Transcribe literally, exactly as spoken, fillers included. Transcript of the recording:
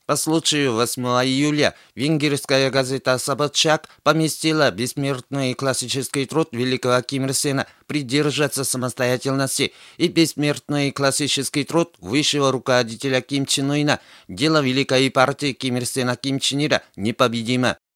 По случаю восьмого июля венгерская газета «Собчак» поместила бессмертный классический труд великого Ким Ир Сена «Придержаться самостоятельности» и бессмертный классический труд высшего руководителя Ким Чен Ына «Дело великой партии Ким Ир Сена Ким Чен Ира непобедимо».